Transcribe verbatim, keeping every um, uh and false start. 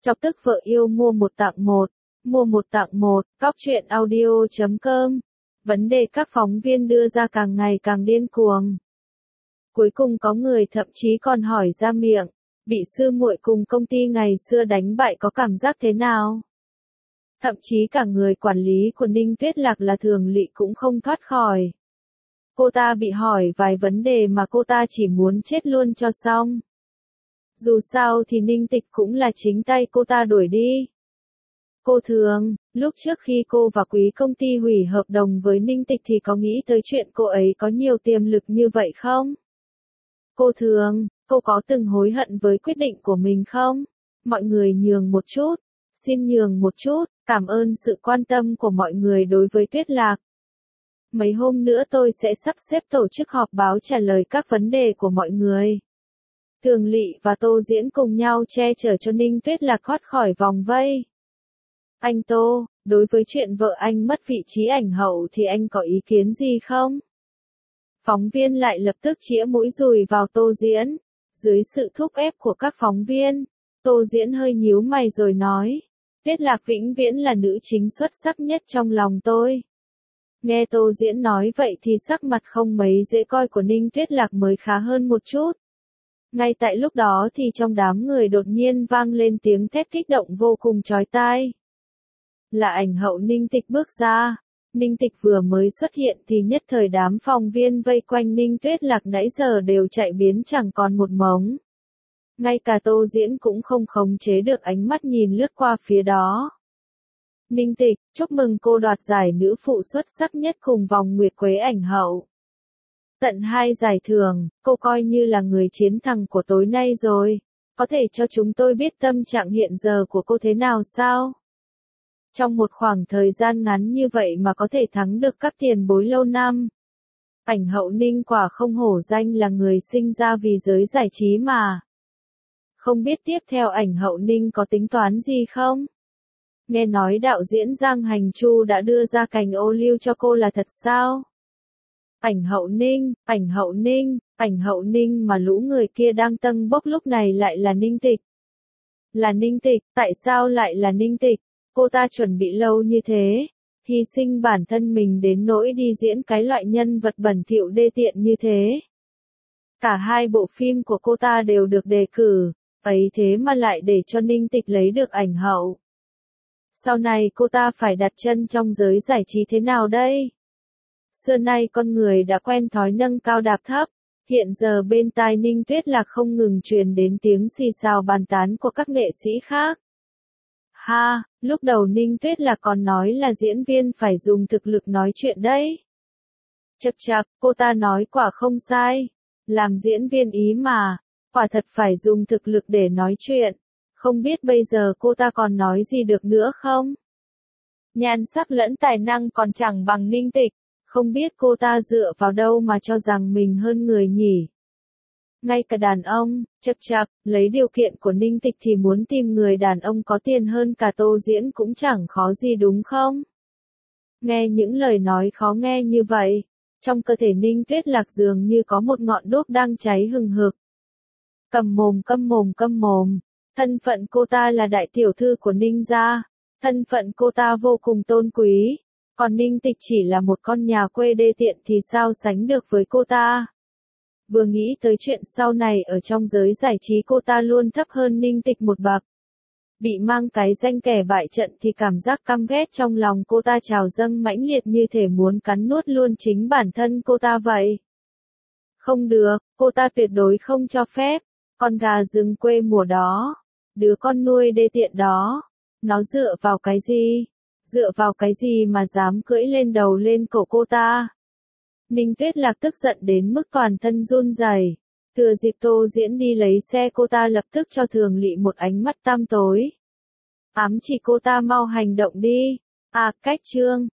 Chọc tức vợ yêu mua một tặng một, mua một tặng một, cóc truyện audio chấm com. Vấn đề các phóng viên đưa ra càng ngày càng điên cuồng. Cuối cùng có người thậm chí còn hỏi ra miệng, bị sư muội cùng công ty ngày xưa đánh bại có cảm giác thế nào? Thậm chí cả người quản lý của Ninh Tuyết Lạc là Thường Lị cũng không thoát khỏi. Cô ta bị hỏi vài vấn đề mà cô ta chỉ muốn chết luôn cho xong. Dù sao thì Ninh Tịch cũng là chính tay cô ta đuổi đi. Cô Thường, lúc trước khi cô và quý công ty hủy hợp đồng với Ninh Tịch thì có nghĩ tới chuyện cô ấy có nhiều tiềm lực như vậy không? Cô Thường, cô có từng hối hận với quyết định của mình không? Mọi người nhường một chút, xin nhường một chút, cảm ơn sự quan tâm của mọi người đối với Tuyết Lạc. Mấy hôm nữa tôi sẽ sắp xếp tổ chức họp báo trả lời các vấn đề của mọi người. Thường Lị và Tô Diễn cùng nhau che chở cho Ninh Tuyết Lạc thoát khỏi vòng vây. Anh Tô, đối với chuyện vợ anh mất vị trí ảnh hậu thì anh có ý kiến gì không? Phóng viên lại lập tức chĩa mũi dùi vào Tô Diễn. Dưới sự thúc ép của các phóng viên, Tô Diễn hơi nhíu mày rồi nói, Tuyết Lạc vĩnh viễn là nữ chính xuất sắc nhất trong lòng tôi. Nghe Tô Diễn nói vậy thì sắc mặt không mấy dễ coi của Ninh Tuyết Lạc mới khá hơn một chút. Ngay tại lúc đó thì trong đám người đột nhiên vang lên tiếng thét kích động vô cùng chói tai. Là ảnh hậu Ninh Tịch bước ra. Ninh Tịch vừa mới xuất hiện thì nhất thời đám phóng viên vây quanh Ninh Tuyết Lạc nãy giờ đều chạy biến chẳng còn một mống. Ngay cả Tô Diễn cũng không khống chế được ánh mắt nhìn lướt qua phía đó. Ninh Tịch, chúc mừng cô đoạt giải nữ phụ xuất sắc nhất cùng vòng Nguyệt Quế ảnh hậu. Tận hai giải thưởng, cô coi như là người chiến thắng của tối nay rồi. Có thể cho chúng tôi biết tâm trạng hiện giờ của cô thế nào sao? Trong một khoảng thời gian ngắn như vậy mà có thể thắng được các tiền bối lâu năm. Ảnh hậu Ninh quả không hổ danh là người sinh ra vì giới giải trí mà. Không biết tiếp theo ảnh hậu Ninh có tính toán gì không? Nghe nói đạo diễn Giang Hành Chu đã đưa ra cành ô liu cho cô là thật sao? Ảnh hậu Ninh, ảnh hậu Ninh, ảnh hậu Ninh mà lũ người kia đang tâng bốc lúc này lại là Ninh Tịch. Là Ninh Tịch, tại sao lại là Ninh Tịch? Cô ta chuẩn bị lâu như thế, hy sinh bản thân mình đến nỗi đi diễn cái loại nhân vật bẩn thỉu đê tiện như thế. Cả hai bộ phim của cô ta đều được đề cử, ấy thế mà lại để cho Ninh Tịch lấy được ảnh hậu. Sau này cô ta phải đặt chân trong giới giải trí thế nào đây? Xưa nay con người đã quen thói nâng cao đạp thấp, hiện giờ bên tai Ninh Tuyết Lạc không ngừng truyền đến tiếng xì xào bàn tán của các nghệ sĩ khác. Ha, lúc đầu Ninh Tuyết Lạc còn nói là diễn viên phải dùng thực lực nói chuyện đấy. Chậc chậc, cô ta nói quả không sai. Làm diễn viên ý mà, quả thật phải dùng thực lực để nói chuyện. Không biết bây giờ cô ta còn nói gì được nữa không? Nhan sắc lẫn tài năng còn chẳng bằng Ninh Tịch. Không biết cô ta dựa vào đâu mà cho rằng mình hơn người nhỉ? Ngay cả đàn ông, chậc chậc, lấy điều kiện của Ninh Tịch thì muốn tìm người đàn ông có tiền hơn cả Tô Diễn cũng chẳng khó gì đúng không? Nghe những lời nói khó nghe như vậy, trong cơ thể Ninh Tuyết Lạc dường như có một ngọn đuốc đang cháy hừng hực. Cầm mồm câm mồm câm mồm, thân phận cô ta là đại tiểu thư của Ninh gia, thân phận cô ta vô cùng tôn quý, còn Ninh Tịch chỉ là một con nhà quê đê tiện thì sao sánh được với cô ta? Vừa nghĩ tới chuyện sau này ở trong giới giải trí cô ta luôn thấp hơn Ninh Tịch một bậc. Bị mang cái danh kẻ bại trận thì cảm giác căm ghét trong lòng cô ta trào dâng mãnh liệt như thể muốn cắn nuốt luôn chính bản thân cô ta vậy. Không được, cô ta tuyệt đối không cho phép. Con gà rừng quê mùa đó, đứa con nuôi đê tiện đó, nó dựa vào cái gì? Dựa vào cái gì mà dám cưỡi lên đầu lên cổ cô ta? Ninh Tuyết Lạc tức giận đến mức toàn thân run rẩy. Thừa dịp Tô Diễn đi lấy xe cô ta lập tức cho Thường Lị một ánh mắt tăm tối. Ám chỉ cô ta mau hành động đi. À, cách chương.